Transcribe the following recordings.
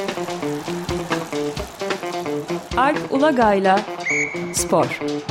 Alp Ulagay'la Spor.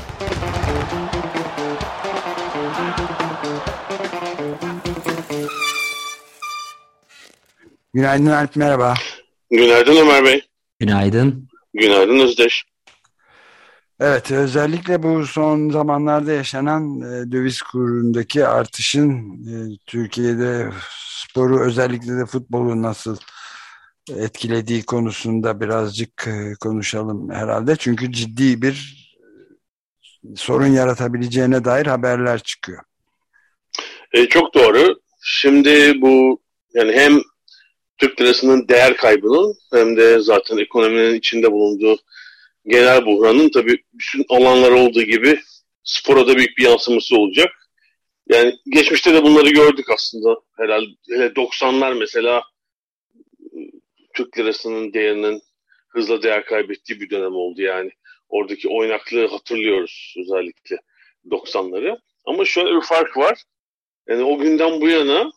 Günaydın Alp, merhaba. Günaydın Ömer Bey. Günaydın. Günaydın Özdeş. Evet, özellikle bu son zamanlarda yaşanan döviz kurundaki artışın Türkiye'de sporu, özellikle de futbolu nasıl etkilediği konusunda birazcık konuşalım herhalde. Çünkü ciddi bir sorun yaratabileceğine dair haberler çıkıyor. Çok doğru. Şimdi bu yani hem Türk lirasının değer kaybının hem de zaten ekonominin içinde bulunduğu genel buhranın tabii bütün alanlara olduğu gibi spora da büyük bir yansıması olacak. Yani geçmişte de bunları gördük aslında herhalde. Hele 90'lar mesela Türk lirasının değerinin hızla değer kaybettiği bir dönem oldu yani. Oradaki oynaklığı hatırlıyoruz özellikle 90'ları. Ama şöyle bir fark var. Yani o günden bu yana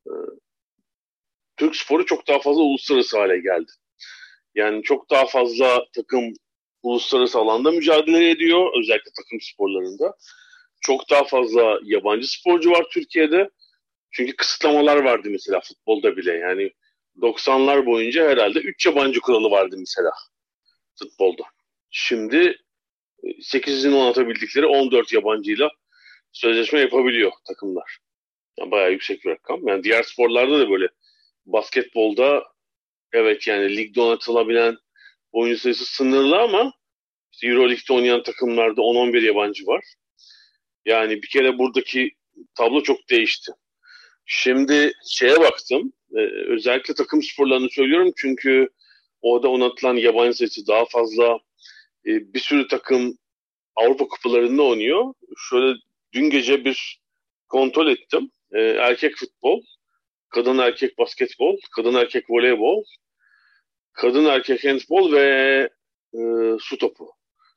Türk sporu çok daha fazla uluslararası hale geldi. Yani çok daha fazla takım uluslararası alanda mücadele ediyor. Özellikle takım sporlarında. Çok daha fazla yabancı sporcu var Türkiye'de. Çünkü kısıtlamalar vardı mesela futbolda bile. Yani 90'lar boyunca herhalde 3 yabancı kuralı vardı mesela futbolda. Şimdi 8'in 10 atabildikleri 14 yabancıyla sözleşme yapabiliyor takımlar. Yani bayağı yüksek bir rakam. Yani diğer sporlarda da böyle. Basketbolda evet yani ligde oynatılabilen oyuncu sayısı sınırlı ama işte Euroleague'de oynayan takımlarda 10-11 yabancı var. Yani bir kere buradaki tablo çok değişti. Şimdi şeye baktım. Özellikle takım sporlarını söylüyorum çünkü orada oynatılan yabancı sayısı daha fazla. Bir sürü takım Avrupa kupalarında oynuyor. Şöyle dün gece bir kontrol ettim. Erkek futbol, kadın erkek basketbol, kadın erkek voleybol, kadın erkek handbol ve e, su topu.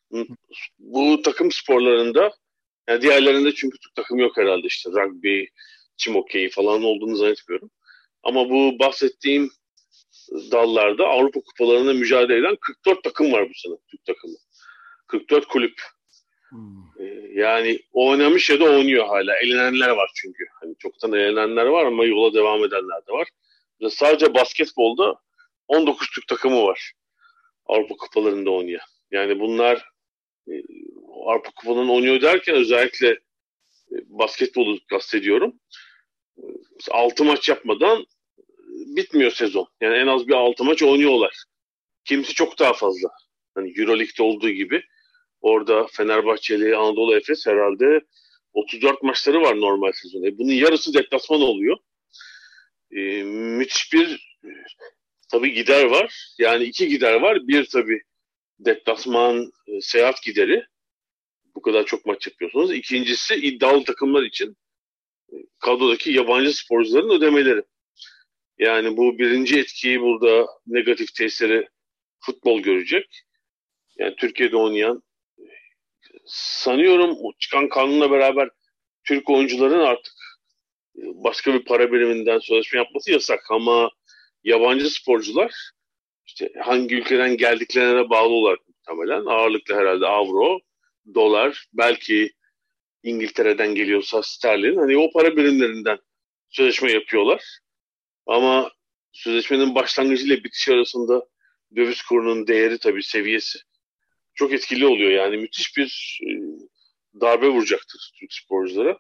Bu takım sporlarında yani diğerlerinde çünkü Türk takım yok herhalde işte rugby, çim hokeyi falan olduğunu zannetmiyorum. Ama bu bahsettiğim dallarda Avrupa kupalarında mücadele eden 44 takım var bu sene Türk takımı. 44 kulüp. Yani oynamış ya da oynuyor hala. Elenenler var çünkü. Hani çoktan elenenler var ama yola devam edenler de var. Ve sadece basketbolda 19 Türk takımı var. Avrupa kupalarında oynuyor. Yani bunlar e, Avrupa kupalarında oynuyor derken özellikle basketbolu kastediyorum. 6 maç yapmadan bitmiyor sezon. Yani en az bir 6 maç oynuyorlar. Kimisi çok daha fazla. Hani Euroleague'de olduğu gibi. Orada Fenerbahçeli, Anadolu Efes herhalde 34 maçları var normal sezon. Bunun yarısı deplasman oluyor. Müthiş bir tabii gider var. Yani iki gider var. Bir tabii deplasman seyahat gideri. Bu kadar çok maç yapıyorsunuz. İkincisi iddialı takımlar için kadrodaki yabancı sporcuların ödemeleri. Yani bu birinci etkiyi burada negatif tesiri futbol görecek. Yani Türkiye'de oynayan sanıyorum o çıkan kanunla beraber Türk oyuncuların artık başka bir para biriminden sözleşme yapması yasak ama yabancı sporcular işte hangi ülkeden geldiklerine bağlı olarak muhtemelen ağırlıklı herhalde avro, dolar, belki İngiltere'den geliyorsa sterlin hani o para birimlerinden sözleşme yapıyorlar. Ama sözleşmenin başlangıcı ile bitişi arasında döviz kurunun değeri tabii seviyesi çok etkili oluyor. Yani müthiş bir darbe vuracaktır Türk sporculara.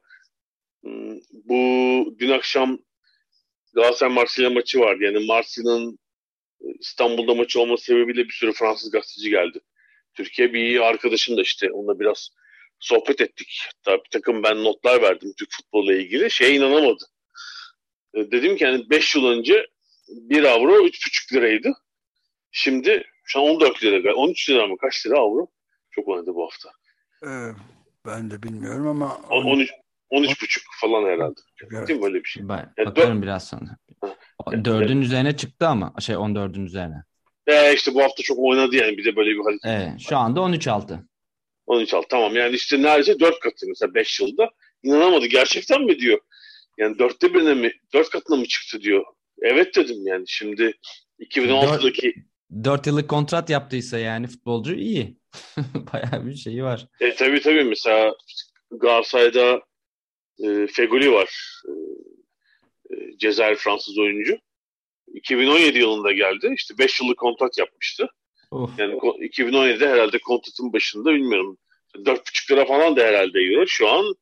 Bu dün akşam Galatasaray Marsilya maçı vardı. Yani Marsilya'nın İstanbul'da maçı olması sebebiyle bir sürü Fransız gazeteci geldi. Türkiye bir iyi arkadaşım da işte onunla biraz sohbet ettik. Hatta bir takım ben notlar verdim Türk futbolla ilgili. Şeye inanamadı. Dedim ki yani 5 yıl önce 1 avro 3,5 liraydı. Şimdi şu an 14 lira. 13 lira mı? Kaç lira avro? Çok oynadı bu hafta. Ee, Ben de bilmiyorum ama 13 13,5 falan herhalde. Değil mi evet. öyle bir şey? Ben Yani bakarım biraz sonra. yani, 4'ün üzerine çıktı ama 14'ün üzerine. işte bu hafta çok oynadı yani bir de böyle bir harita. Evet, şu anda 13-6. 13 al tamam yani işte neredeyse 4 katı mesela 5 yılda. İnanamadı gerçekten mi diyor. Yani dörtte birine mi 4 katına mı çıktı diyor. Evet dedim yani şimdi 2016'daki 4 yıllık kontrat yaptıysa yani futbolcu iyi. Bayağı bir şeyi var. Tabii mesela Galatasaray'da Fegoli var. Cezayir Fransız oyuncu. 2017 yılında geldi. İşte 5 yıllık kontrat yapmıştı. Of. Yani 2017'de herhalde kontratın başında bilmiyorum 4,5 lira falan da herhalde euro. Şu an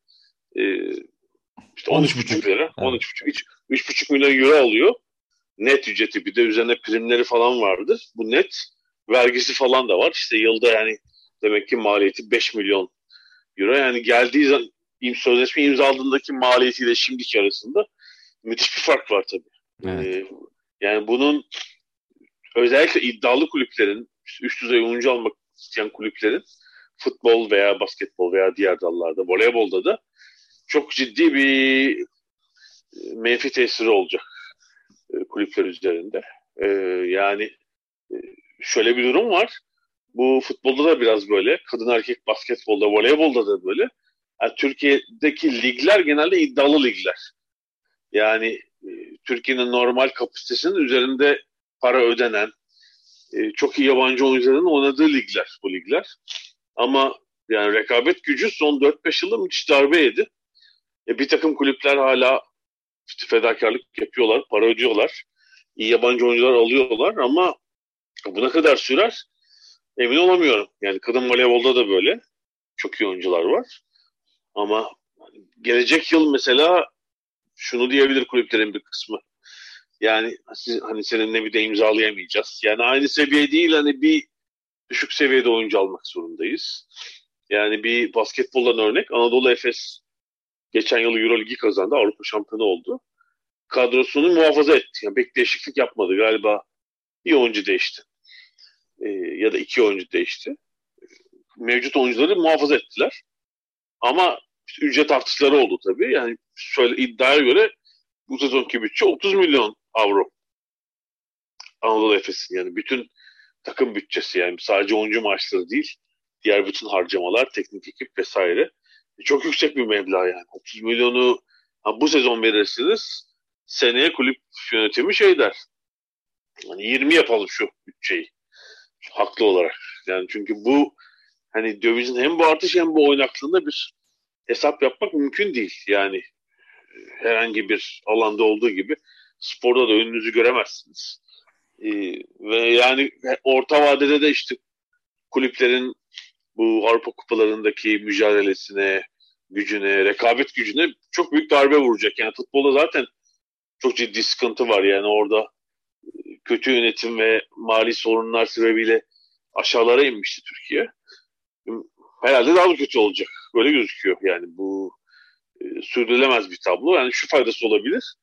işte 13,5 lira. Evet. 3,5 milyon euro alıyor. Net ücreti, bir de üzerine primleri falan vardır. Bu net vergisi falan da var. İşte yılda yani demek ki maliyeti 5 milyon euro. Yani geldiği zaman sözleşme imzaladığındaki maliyetiyle şimdiki arasında müthiş bir fark var tabii. Evet. Yani bunun özellikle iddialı kulüplerin, üst düzey oyuncu almak isteyen kulüplerin futbol veya basketbol veya diğer dallarda, voleybolda da çok ciddi bir menfi tesiri olacak kulüpler üzerinde. Yani şöyle bir durum var. Bu futbolda da biraz böyle. Kadın erkek basketbolda, voleybolda da böyle. Yani Türkiye'deki ligler genelde iddialı ligler. Yani Türkiye'nin normal kapasitesinin üzerinde para ödenen, çok iyi yabancı oyuncuların oynadığı ligler bu ligler. Ama yani rekabet gücü son 4-5 yılda müthiş darbe yedi. Bir takım kulüpler hala işte fedakarlık yapıyorlar, para ödüyorlar. İyi yabancı oyuncular alıyorlar ama bu ne kadar sürer emin olamıyorum. Yani kadın voleybolda da böyle. Çok iyi oyuncular var. Ama gelecek yıl mesela şunu diyebilir kulüplerin bir kısmı. Yani hani seninle bir de imzalayamayacağız. Yani aynı seviye değil, hani bir düşük seviyede oyuncu almak zorundayız. Yani bir basketboldan örnek, Anadolu Efes geçen yıl Euroligi kazandı. Avrupa şampiyonu oldu. Kadrosunu muhafaza etti. Yani pek değişiklik yapmadı. Galiba bir oyuncu değişti. Ya da 2 oyuncu değişti. Mevcut oyuncuları muhafaza ettiler. Ama işte ücret artışları oldu tabii. Yani şöyle iddiaya göre bu sezonki bütçe 30 milyon avro. Anadolu Efes'in yani bütün takım bütçesi, yani sadece oyuncu maaşları değil. Diğer bütün harcamalar, teknik ekip vesaire. Çok yüksek bir meblağ yani. 30 milyonu bu sezon verirsiniz. Seneye kulüp yönetimi şey der. Yani 20 yapalım şu bütçeyi. Haklı olarak. Yani çünkü bu hani dövizin hem bu artış hem bu oynaklığında bir hesap yapmak mümkün değil. Yani herhangi bir alanda olduğu gibi sporda da önünüzü göremezsiniz. Ve yani orta vadede de işte kulüplerin bu Avrupa kupalarındaki mücadelesine, gücüne, rekabet gücüne çok büyük darbe vuracak. Yani futbolda zaten çok ciddi sıkıntı var. Yani orada kötü yönetim ve mali sorunlar sebebiyle aşağılara inmişti Türkiye. Herhalde daha da kötü olacak. Böyle gözüküyor. Yani bu sürdürülemez bir tablo. Yani şu faydası olabilir.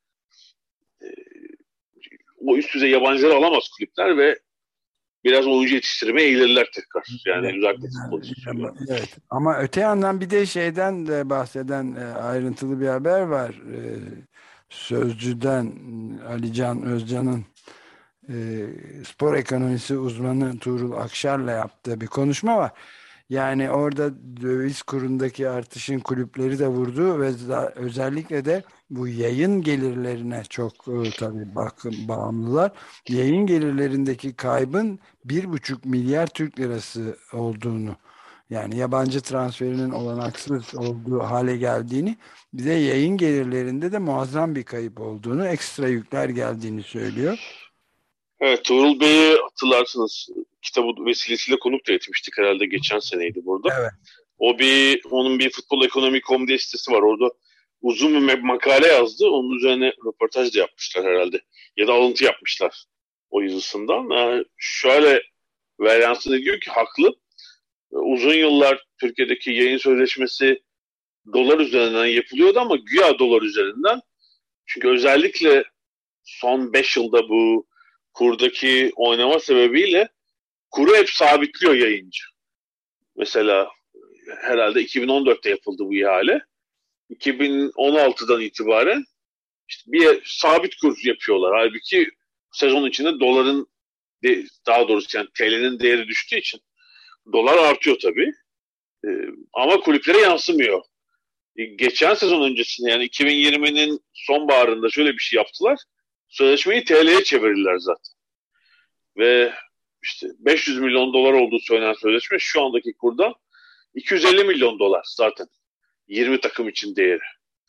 O üst düzey yabancıları alamaz kulüpler ve biraz oyuncu yetiştirmeye eğilirler tekrar. Yani Evet, özellikle futbol istiyorlar. evet. Ama öte yandan bir de şeyden de bahseden ayrıntılı bir haber var. Sözcü'den Ali Can Özcan'ın spor ekonomisi uzmanı Tuğrul Akşar'la yaptığı bir konuşma var. Yani orada döviz kurundaki artışın kulüpleri de vurdu ve özellikle de bu yayın gelirlerine çok tabii bağımlılar. Yayın gelirlerindeki kaybın 1,5 milyar Türk lirası olduğunu, yani yabancı transferinin olanaksız olduğu hale geldiğini, bir de yayın gelirlerinde de muazzam bir kayıp olduğunu, ekstra yükler geldiğini söylüyor. Evet, Tuğrul Bey'i hatırlarsınız. Kitabı vesilesiyle konuk da etmiştik, herhalde geçen seneydi burada. Evet. Onun bir futbol ekonomi.com diye sitesi var. Orada uzun bir makale yazdı. Onun üzerine röportaj da yapmışlar herhalde. Ya da alıntı yapmışlar o yazısından. Yani şöyle varyansını diyor ki haklı. Uzun yıllar Türkiye'deki yayın sözleşmesi dolar üzerinden yapılıyordu ama güya dolar üzerinden. Çünkü özellikle son 5 yılda bu kurdaki oynama sebebiyle kuru hep sabitliyor yayıncı. Mesela herhalde 2014'te yapıldı bu ihale. 2016'dan itibaren işte bir sabit kur yapıyorlar. Halbuki sezon içinde doların, daha doğrusu yani TL'nin değeri düştüğü için dolar artıyor tabii. Ama kulüplere yansımıyor. Geçen sezon öncesinde, yani 2020'nin sonbaharında şöyle bir şey yaptılar. Sözleşmeyi TL'ye çevirdiler zaten. Ve işte 500 milyon dolar olduğu söylenen sözleşme şu andaki kurda 250 milyon dolar zaten. 20 takım için değeri.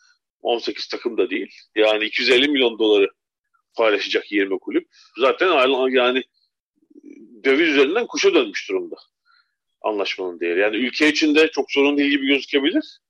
18 takım da değil. Yani 250 milyon doları paylaşacak 20 kulüp. Zaten yani döviz üzerinden kuşa dönmüş durumda anlaşmanın değeri. Yani ülke içinde çok sorun değil gibi gözükebilir.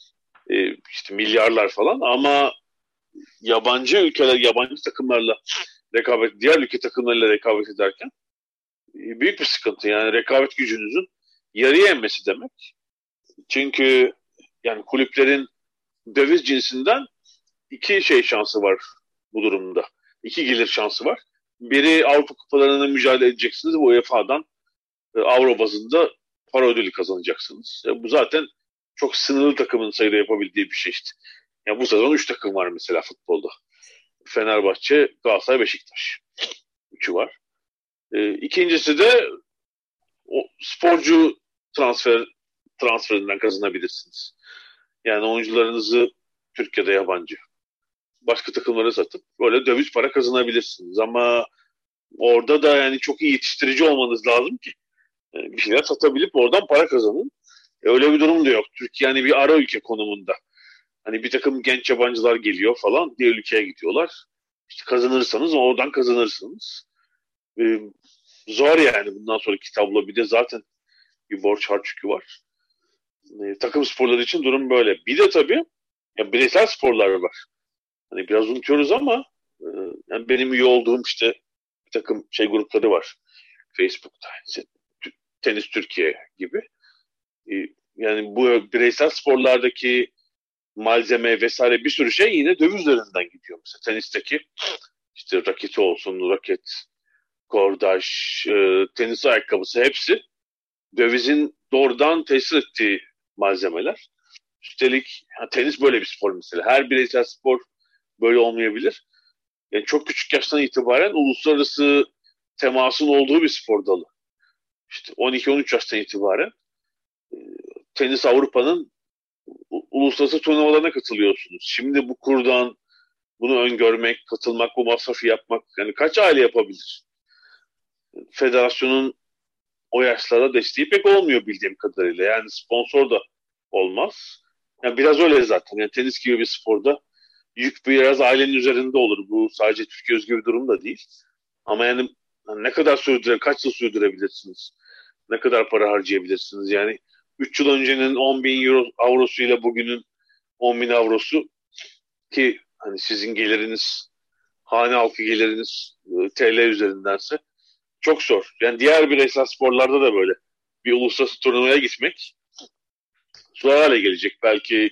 İşte milyarlar falan ama yabancı ülkeler, yabancı takımlarla rekabet, diğer ülke takımlarıyla rekabet ederken büyük bir sıkıntı. Yani rekabet gücünüzün yarıya inmesi demek. Çünkü yani kulüplerin döviz cinsinden iki şansı var bu durumda. İki gelir şansı var. Biri Avrupa kupalarına mücadele edeceksiniz. Bu UEFA'dan Avro bazında para ödülü kazanacaksınız. Bu zaten çok sınırlı takımın sayıda yapabildiği bir şey işte. Yani bu sezon 3 takım var mesela futbolda. Fenerbahçe, Galatasaray, Beşiktaş. 3'ü var. İkincisi de o sporcu transferinden kazanabilirsiniz. Yani oyuncularınızı Türkiye'de yabancı başka takımlara satıp böyle döviz para kazanabilirsiniz. Ama orada da yani çok iyi yetiştirici olmanız lazım ki bir şeyler satabilip oradan para kazanın. Öyle bir durum da yok. Türkiye yani bir ara ülke konumunda. Hani bir takım genç yabancılar geliyor falan diğer ülkeye gidiyorlar. İşte kazanırsanız oradan kazanırsınız. E, Zor yani bundan sonraki tablo. Bir de zaten bir borç harç yükü var. Takım sporları için durum böyle. Bir de tabii ya bireysel sporlar var. Hani biraz unutuyoruz ama yani benim üye olduğum işte bir takım grupları var. Facebook'ta. İşte, Tenis Türkiye gibi. E, Yani bu bireysel sporlardaki malzeme vesaire bir sürü şey yine döviz üzerinden gidiyor. Mesela tenisteki işte raketi olsun, raket, kordaj, tenis ayakkabısı hepsi dövizin doğrudan tesir ettiği malzemeler. Üstelik tenis böyle bir spor mesela. Her bireysel spor böyle olmayabilir. Yani çok küçük yaştan itibaren uluslararası temasın olduğu bir spor dalı. İşte 12-13 yaştan itibaren e, tenis Avrupa'nın uluslararası turnuvalarına katılıyorsunuz. Şimdi bu kurdan bunu öngörmek, katılmak, bu masrafı yapmak yani kaç aile yapabilir? Federasyonun o yaşlarda desteği pek olmuyor bildiğim kadarıyla. Yani sponsor da olmaz. Yani biraz öyle zaten. Yani tenis gibi bir sporda yük biraz ailenin üzerinde olur. Bu sadece Türkiye özgü bir durum da değil. Ama yani ne kadar kaç yıl sürdürebilirsiniz? Ne kadar para harcayabilirsiniz? Yani 3 yıl öncenin 10 bin avrosuyla bugünün 10 bin avrosu ki hani sizin geliriniz, hane halkı geliriniz TL üzerindense çok zor. Yani diğer bireysel sporlarda da böyle. Bir uluslararası turnuvaya gitmek zor hale gelecek. Belki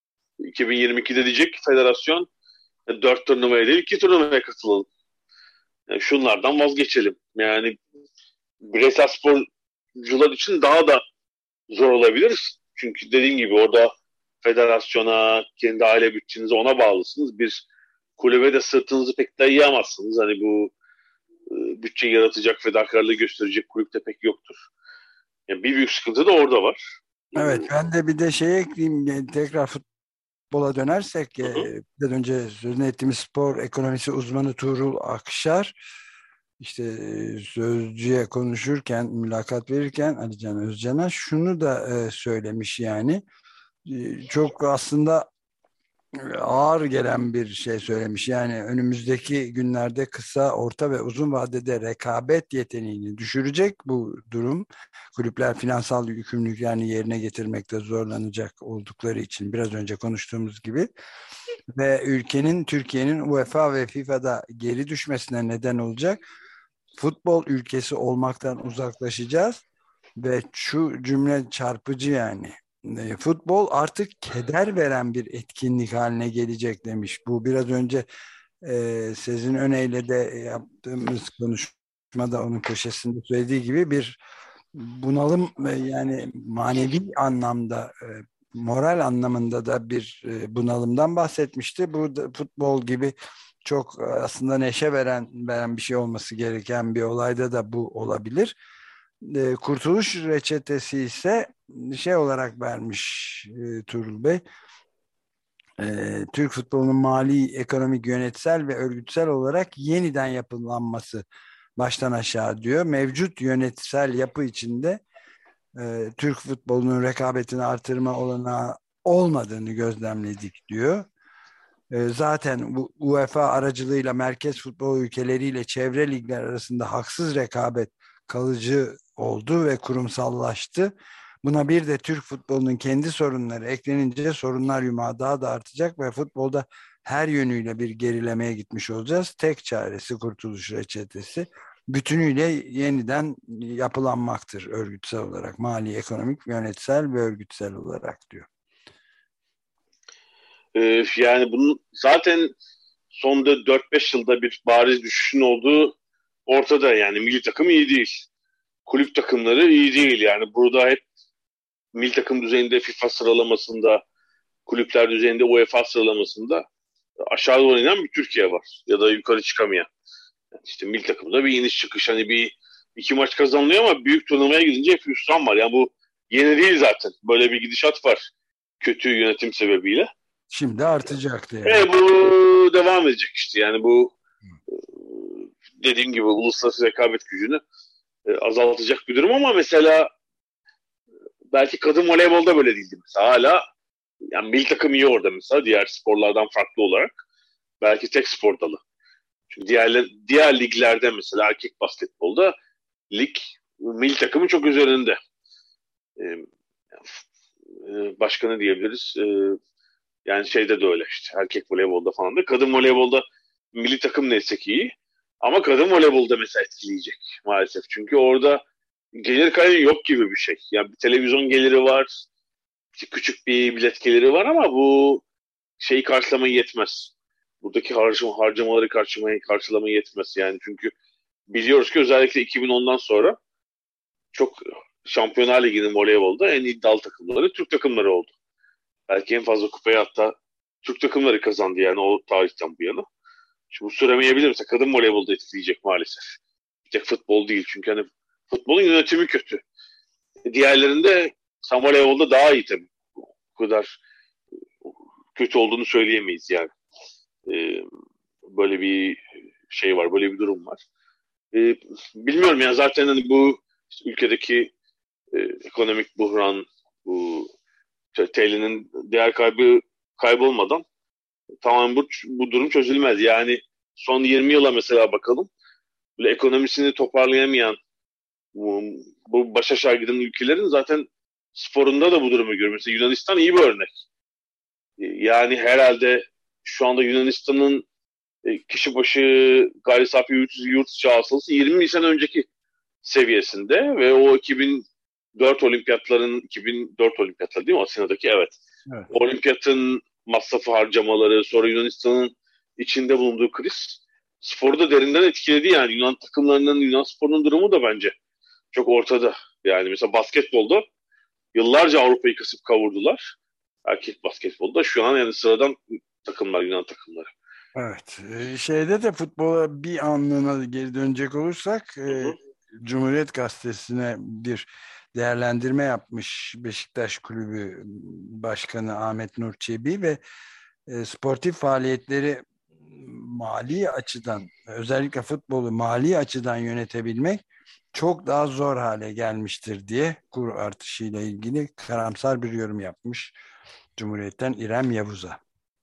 2022'de diyecek ki federasyon 4 turnuvaya değil 2 turnuvaya katılalım. Yani şunlardan vazgeçelim. Yani bireysel sporcular için daha da zor olabilir. Çünkü dediğim gibi orada federasyona, kendi aile bütçenize ona bağlısınız. Bir kulübe de sırtınızı pek dayayamazsınız. Hani bu bütçe yaratacak, fedakarlığı gösterecek kulüp de pek yoktur. Yani bir büyük sıkıntı da orada var. Evet, ben de bir de şey ekleyeyim. Tekrar futbola dönersek, Hı hı. biraz önce sözünü ettiğimiz spor ekonomisi uzmanı Tuğrul Akşar işte Sözcü'ye konuşurken, mülakat verirken Ali Can Özcan'a şunu da söylemiş yani. Çok aslında ağır gelen bir şey söylemiş. Yani önümüzdeki günlerde kısa, orta ve uzun vadede rekabet yeteneğini düşürecek bu durum. Kulüpler finansal yükümlülüklerini yerine getirmekte zorlanacak oldukları için biraz önce konuştuğumuz gibi ve ülkenin, Türkiye'nin UEFA ve FIFA'da geri düşmesine neden olacak. Futbol ülkesi olmaktan uzaklaşacağız ve şu cümle çarpıcı yani. Futbol artık keder veren bir etkinlik haline gelecek demiş. Bu biraz önce Sezin Öne'yle de yaptığımız konuşmada onun köşesinde söylediği gibi bir bunalım yani manevi anlamda moral anlamında da bir bunalımdan bahsetmişti. Bu da futbol gibi çok aslında neşe veren bir şey olması gereken bir olayda da bu olabilir. Kurtuluş reçetesi ise şey olarak vermiş Tuğrul Bey. Türk futbolunun mali, ekonomik, yönetsel ve örgütsel olarak yeniden yapılanması baştan aşağı diyor. Mevcut yönetsel yapı içinde Türk futbolunun rekabetini artırma olanağı olmadığını gözlemledik diyor. Zaten bu UEFA aracılığıyla merkez futbol ülkeleriyle çevre ligler arasında haksız rekabet kalıcı oldu ve kurumsallaştı. Buna bir de Türk futbolunun kendi sorunları eklenince sorunlar yumağı daha da artacak ve futbolda her yönüyle bir gerilemeye gitmiş olacağız. Tek çaresi kurtuluş reçetesi bütünüyle yeniden yapılanmaktır örgütsel olarak, mali, ekonomik, yönetsel ve örgütsel olarak diyor. Yani bunun zaten sonda 4-5 yılda bir bariz düşüşün olduğu ortada. Yani milli takım iyi değil. Kulüp takımları iyi değil. Yani burada hep milli takım düzeyinde FIFA sıralamasında, kulüpler düzeyinde UEFA sıralamasında aşağı doğru inen bir Türkiye var. Ya da yukarı çıkamayan. Yani işte milli takımda bir iniş çıkış. Hani bir iki maç kazanılıyor ama büyük turnuvaya gidince hep hüsran var. Yani bu yeni değil zaten. Böyle bir gidişat var. Kötü yönetim sebebiyle. Şimdi artacaktı yani. Bu devam edecek işte. Yani bu dediğim gibi uluslararası rekabet gücünü azaltacak bir durum ama mesela belki kadın voleybolda böyle değildi mesela. Hala yani milli takım iyi orada mesela diğer sporlardan farklı olarak. Belki tek spor dalı. Çünkü diğer liglerde mesela erkek basketbolda lig milli takımın çok üzerinde. Başka ne diyebiliriz? Yani şeyde de öyle işte. Erkek voleybolda falan da. Kadın voleybolda milli takım neyse ki iyi. Ama kadın voleybolda mesela etkileyecek maalesef. Çünkü orada gelir kaynağı yok gibi bir şey. Yani bir televizyon geliri var. Küçük bir bilet geliri var ama bu şeyi karşılamaya yetmez. Buradaki harcamaları karşılamaya yetmez. Yani çünkü biliyoruz ki özellikle 2010'dan sonra çok Şampiyonlar Ligi'nin voleybolda en iddialı takımları Türk takımları oldu. Belki en fazla kupayı hatta Türk takımları kazandı yani o tarihten bu yana. Şimdi bu süremeyebilir mesela kadın voleybolda etkileyecek maalesef. Bir tek futbol değil çünkü hani futbolun yönetimi kötü. Diğerlerinde sen voleybolda daha iyi tabii. Bu kadar kötü olduğunu söyleyemeyiz yani. Böyle bir şey var, böyle bir durum var. Bilmiyorum ya zaten hani bu işte ülkedeki ekonomik buhran, bu TL'nin değer kaybı kaybolmadan tamamen bu durum çözülmez. Yani son 20 yıla mesela bakalım. Böyle ekonomisini toparlayamayan bu baş aşağı giden ülkelerin zaten sporunda da bu durumu görüyoruz. Mesela Yunanistan iyi bir örnek. Yani herhalde şu anda Yunanistan'ın kişi başı gayri safi yurt içi hasılası 20 sene önceki seviyesinde ve o 2004 olimpiyatları değil mi? Atina'daki evet. Evet. Olimpiyatın masrafı harcamaları, sonra Yunanistan'ın içinde bulunduğu kriz sporu da derinden etkiledi yani. Yunan takımlarının, Yunan sporunun durumu da bence çok ortada. Yani mesela basketbolda yıllarca Avrupa'yı kasıp kavurdular. Erkek basketbolda şu an yani sıradan takımlar, Yunan takımları. Evet. Şeyde de futbola bir anlığına geri dönecek olursak Cumhuriyet Gazetesi'ne bir değerlendirme yapmış Beşiktaş Kulübü Başkanı Ahmet Nur Çebi ve sportif faaliyetleri mali açıdan özellikle futbolu mali açıdan yönetebilmek çok daha zor hale gelmiştir diye kur artışıyla ilgili karamsar bir yorum yapmış Cumhuriyet'ten İrem Yavuz'a.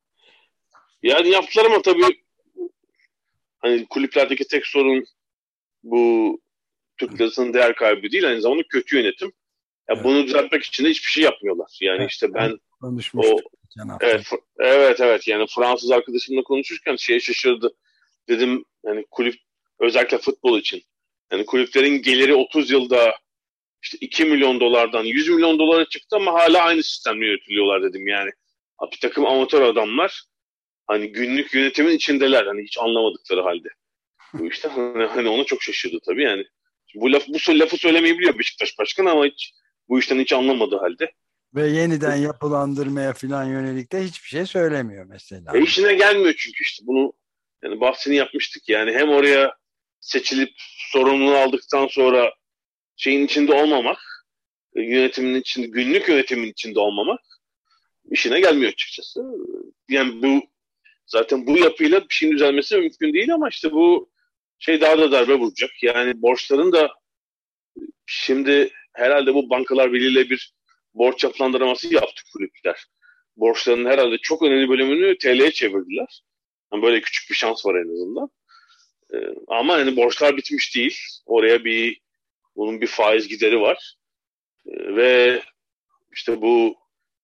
Yani yaptılar ama tabii hani kulüplerdeki tek sorun bu Türk lirasının değer kaybı değil, aynı zamanda kötü yönetim. Ya Evet. bunu düzeltmek için de hiçbir şey yapmıyorlar. Yani Evet, işte ben o konuşmuştuk geçen hafta. evet yani Fransız arkadaşımla konuşurken şeye şaşırdı. Dedim yani kulüp özellikle futbol için. Yani kulüplerin geliri 30 yılda işte 2 milyon dolardan 100 milyon dolara çıktı ama hala aynı sistemle yönetiliyorlar dedim yani. Bir takım amatör adamlar hani günlük yönetimin içindeler hani hiç anlamadıkları halde. Bu işte hani ona çok şaşırdı tabii yani. Bu lafı söylemeyi biliyor Beşiktaş Başkanı ama bu işten hiç anlamadığı halde. Ve yeniden yapılandırmaya falan yönelik de hiçbir şey söylemiyor mesela. İşine gelmiyor çünkü işte bunu yani bahsini yapmıştık yani hem oraya seçilip sorumluluğu aldıktan sonra şeyin içinde olmamak, yönetimin içinde, günlük yönetimin içinde olmamak işine gelmiyor açıkçası. Yani zaten bu yapıyla bir şeyin düzelmesi mümkün değil ama işte bu daha da darbe vuracak. Yani borçların da şimdi herhalde bu Bankalar Birliği'yle bir borç yapılandırması yaptı kulüpler. Borçlarının herhalde çok önemli bölümünü TL'ye çevirdiler. Yani böyle küçük bir şans var en azından. Ama yani borçlar bitmiş değil. Oraya bunun bir faiz gideri var. Ve işte bu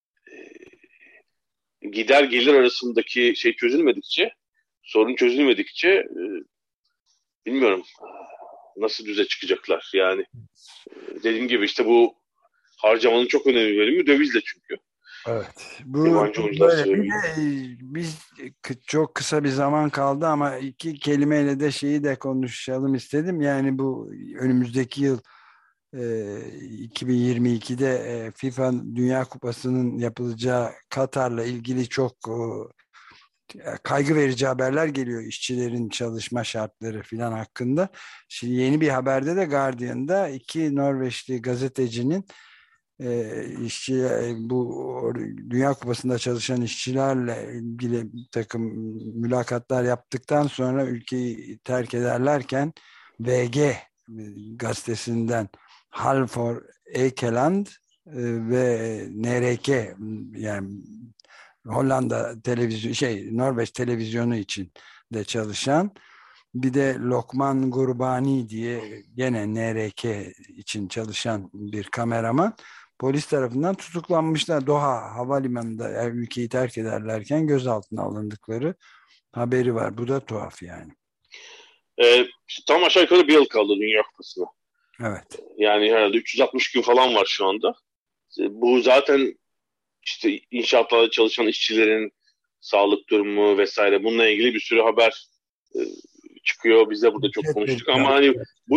gider gelir arasındaki sorun çözülmedikçe bilmiyorum nasıl düze çıkacaklar. Yani dediğim gibi işte bu harcamanın çok önemli bir bölümü dövizle çünkü. Evet. Yabancı oyuncular sebebiyle. Biz çok kısa bir zaman kaldı ama iki kelimeyle de şeyi de konuşalım istedim. Yani bu önümüzdeki yıl 2022'de FIFA Dünya Kupası'nın yapılacağı Katar'la ilgili çok kaygı verici haberler geliyor işçilerin çalışma şartları filan hakkında. Şimdi yeni bir haberde de Guardian'da iki Norveçli gazetecinin bu Dünya Kupası'nda çalışan işçilerle ilgili bir takım mülakatlar yaptıktan sonra ülkeyi terk ederlerken VG gazetesinden Halvor Ekeland ve NRK yani Hollanda Norveç televizyonu için de çalışan bir de Lokman Gurbani diye gene NRK için çalışan bir kameraman polis tarafından tutuklanmışlar. Doha havalimanında ülkeyi terk ederlerken gözaltına alındıkları haberi var. Bu da tuhaf yani. Tam aşağı yukarı bir yıl kaldı Dünya Kupası'na. Evet. Yani herhalde 360 gün falan var şu anda. Bu zaten işte inşaatlarda çalışan işçilerin sağlık durumu vesaire bununla ilgili bir sürü haber çıkıyor. Biz de burada çok konuştuk ama hani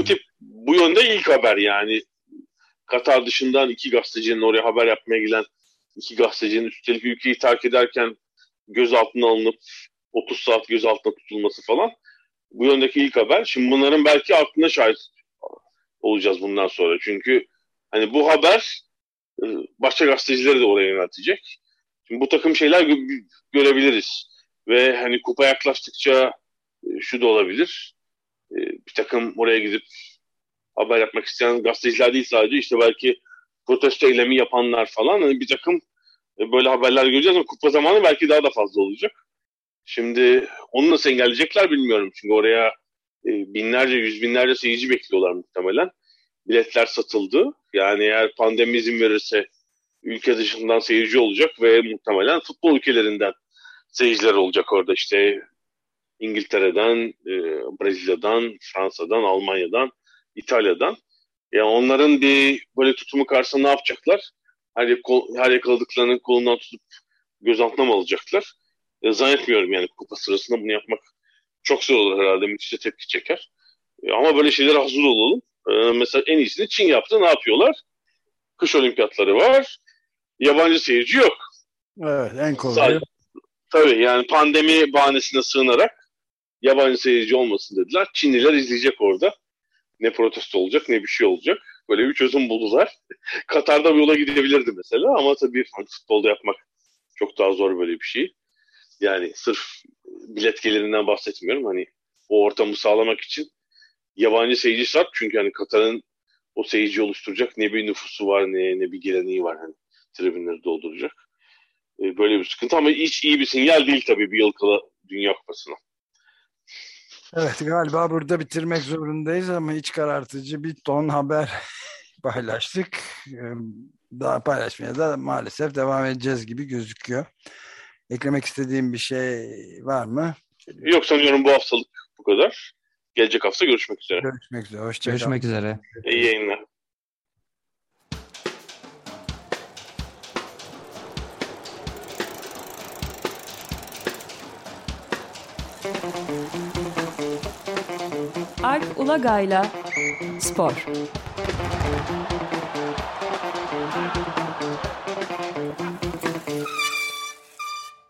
bu yönde ilk haber yani. Katar dışından iki gazetecinin oraya haber yapmaya gelen iki gazetecinin üstelik ülkeyi terk ederken gözaltına alınıp 30 saat gözaltına tutulması falan. Bu yöndeki ilk haber. Şimdi bunların belki aklına şahit olacağız bundan sonra. Çünkü hani bu haber başka gazetecileri de oraya yöneltecek. Şimdi bu takım şeyler görebiliriz. Ve hani kupa yaklaştıkça şu da olabilir. Bir takım oraya gidip haber yapmak isteyen gazeteciler değil sadece işte belki protesto eylemi yapanlar falan hani bir takım böyle haberler göreceğiz ama kupa zamanı belki daha da fazla olacak. Şimdi onu nasıl engelleyecekler bilmiyorum. Çünkü oraya binlerce, yüz binlerce seyirci bekliyorlar muhtemelen. Biletler satıldı. Yani eğer pandemi izin verirse ülke dışından seyirci olacak ve muhtemelen futbol ülkelerinden seyirciler olacak orada işte İngiltere'den, Brezilya'dan, Fransa'dan, Almanya'dan, İtalya'dan. Yani onların bir böyle tutumu karşısında ne yapacaklar? Her yakaladıklarının kolundan tutup gözaltına mı alacaklar? Zannetmiyorum yani kupa sırasında bunu yapmak çok zor olur herhalde. Müthiş de tepki çeker. Ama böyle şeylere hazır olalım. Mesela en iyisini Çin yaptı. Ne yapıyorlar? Kış olimpiyatları var. Yabancı seyirci yok. Evet, en kolayı. Tabii yani pandemi bahanesine sığınarak yabancı seyirci olmasın dediler. Çinliler izleyecek orada. Ne protesto olacak ne bir şey olacak. Böyle bir çözüm buldular. Katar'da bu yola gidebilirdi mesela ama tabii futbolda yapmak çok daha zor böyle bir şey. Yani sırf bilet gelirinden bahsetmiyorum. Hani o ortamı sağlamak için yabancı seyirci şart. Çünkü hani Katar'ın o seyirci oluşturacak ne bir nüfusu var ne bir geleneği var. Hani tribünleri dolduracak. Böyle bir sıkıntı ama hiç iyi bir sinyal değil tabii bir yıl kala Dünya Kupası'na. Evet, galiba burada bitirmek zorundayız ama iç karartıcı bir ton haber paylaştık. Daha paylaşmaya da maalesef devam edeceğiz gibi gözüküyor. Eklemek istediğim bir şey var mı? Yok sanıyorum bu haftalık bu kadar. Gelecek hafta görüşmek üzere. Görüşmek üzere. Hoşça kal. Görüşmek üzere. İyi yayınlar. Alp Ulagay'la Spor.